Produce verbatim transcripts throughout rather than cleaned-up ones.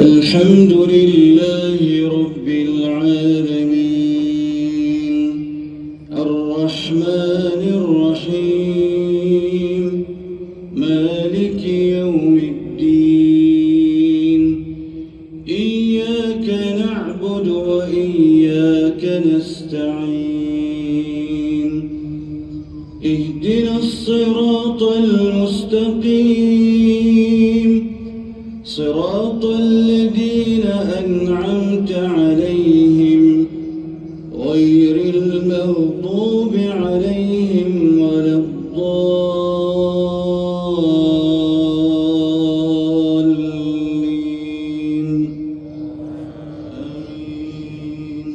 الحمد لله رب العالمين الرحمن الرحيم مالك يوم الدين إياك نعبد وإياك نستعين اهدنا الصراط المستقيم صراط الذين أنعمت عليهم غير المغضوب عليهم ولا الضالين آمين.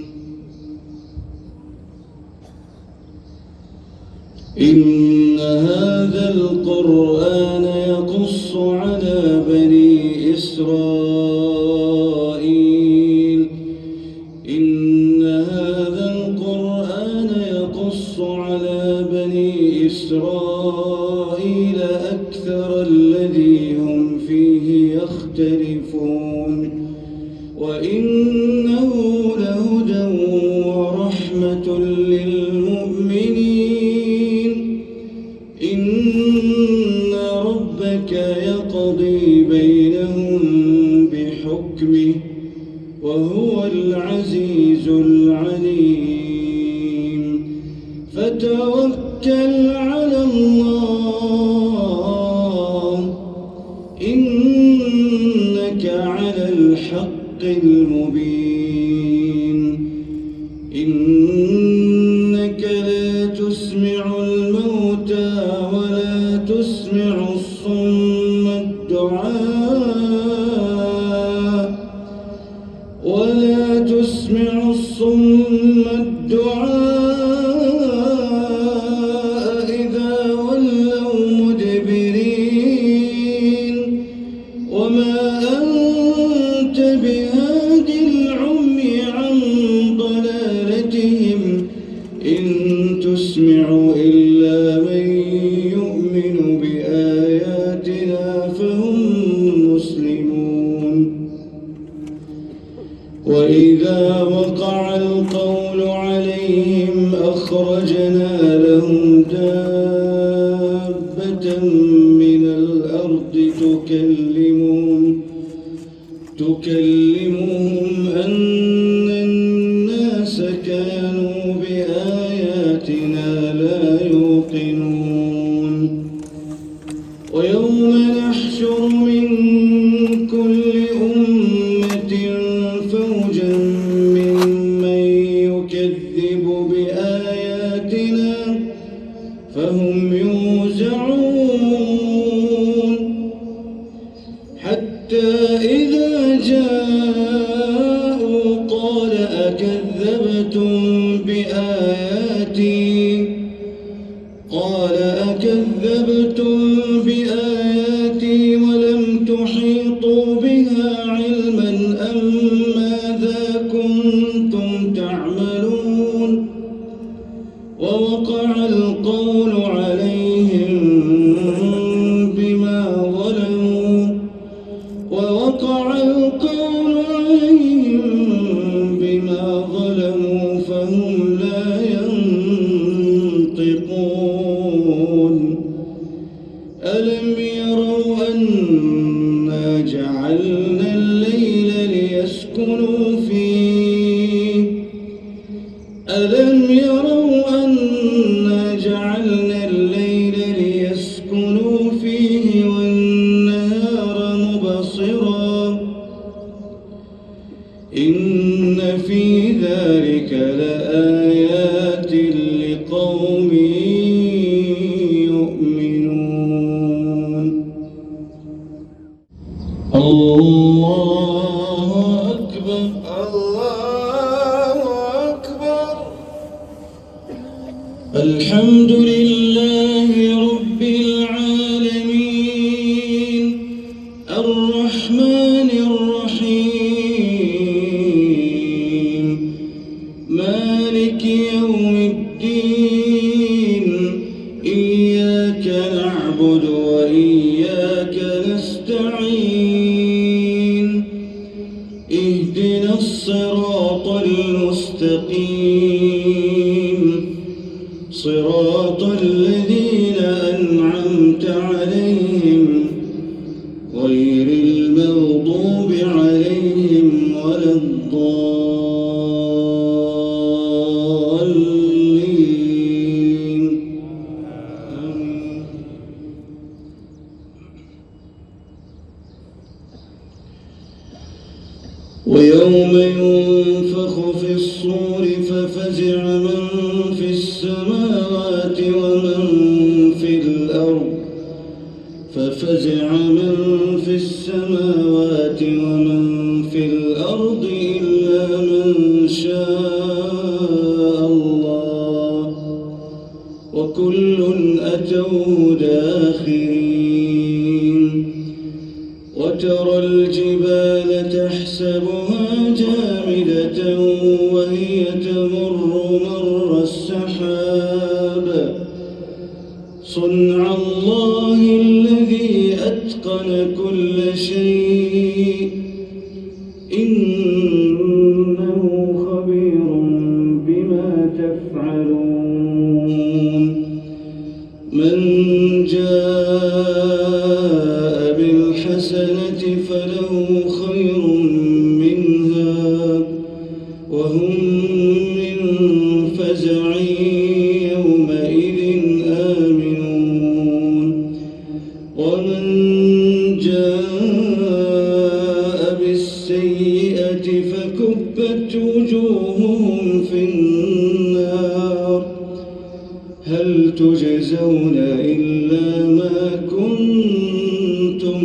إن هذا القرآن يقص على بني إسرائيل إن هذا القرآن يقص على بني إسرائيل أكثر الذي هم فيه يختلفون وإنه لهدى ورحمة للمؤمنين إن ربك يقضي بينهم بحكمه وهو العزيز العليم فتوكل على الله إنك على الحق المبين إنك لا تسمع الموتى ولا تسمع الصم الدعاء ولا تسمع الصم الدعاء إذا ولوا مدبرين وما أنت بهاد العمي عن ضلالتهم إن تسمع إلا من يؤمن بآياتنا فهم مسلمون وإذا وقع القول عليهم أخرجنا لهم دابة من الأرض تكلمهم تكلمهم أن الناس كانوا بآياتنا لا يوقنون ويوم نحشر من كل أمة فوجا ممن يكذب بآياتنا فهم يوزعون حتى إذا جاءوا قال أكذبتم بآياتي قال أكذبتم بآياتي ولم تحيطوا بها علما أم ماذا كنتم تعملون ووقع القول عليهم بما ظلموا ووقع القول عليهم بما ظلموا فهم لا ينطقون ألم يروا أنا جعلنا الليل ليسكنوا فيه ألم يروا أنا جعلنا الليل ليسكنوا فيه والنهار مبصرا إن في ذلك لآيات لقوم يؤمنون. الله أكبر الله أكبر. الحمد لله رب العالمين الرحمن الرحيم مالك يوم الدين إياك نعبد وإياك نستعين ويوم ينفخ في الصور ففزع من في السماوات ومن في الأرض ففزع من في السماوات ومن في الأرض إلا من شاء الله وكل أتوه داخرين. وترى الجبال تحسبها جامدة وهي تمر مر السحاب صنع الله الذي أتقن كل شيء إنه خبير بما تفعلون. من جاء بالحسنة فله خير منها وهم من فزع يومئذ آمنون. ومن جاء بالسيئة فكبت وجوههم في النار هل تجزون إلا ما كنتم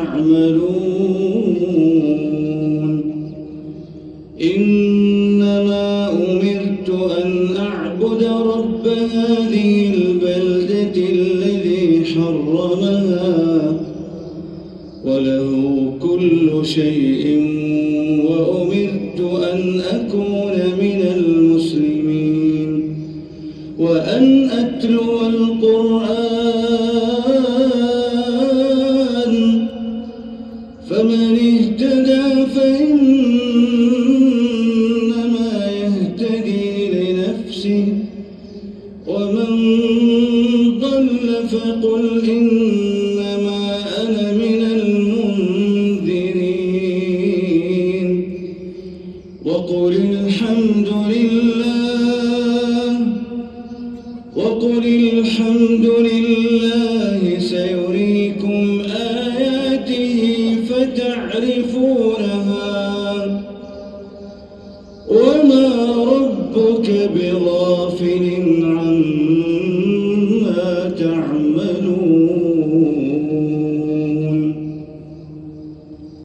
تعملون. إنما أمرت أن أعبد رب هذه البلدة الذي حرمها وله كل شيء وأمرت أن أكون من المسلمين وأن أتلو القرآن فمن اهتدى فإنما يهتدي لنفسه ومن ضل فقل إنما أنا من المنذرين. وقل الحمد لله وقل الحمد لله سيريكم آياته فتعرفونها وما ربك بغافل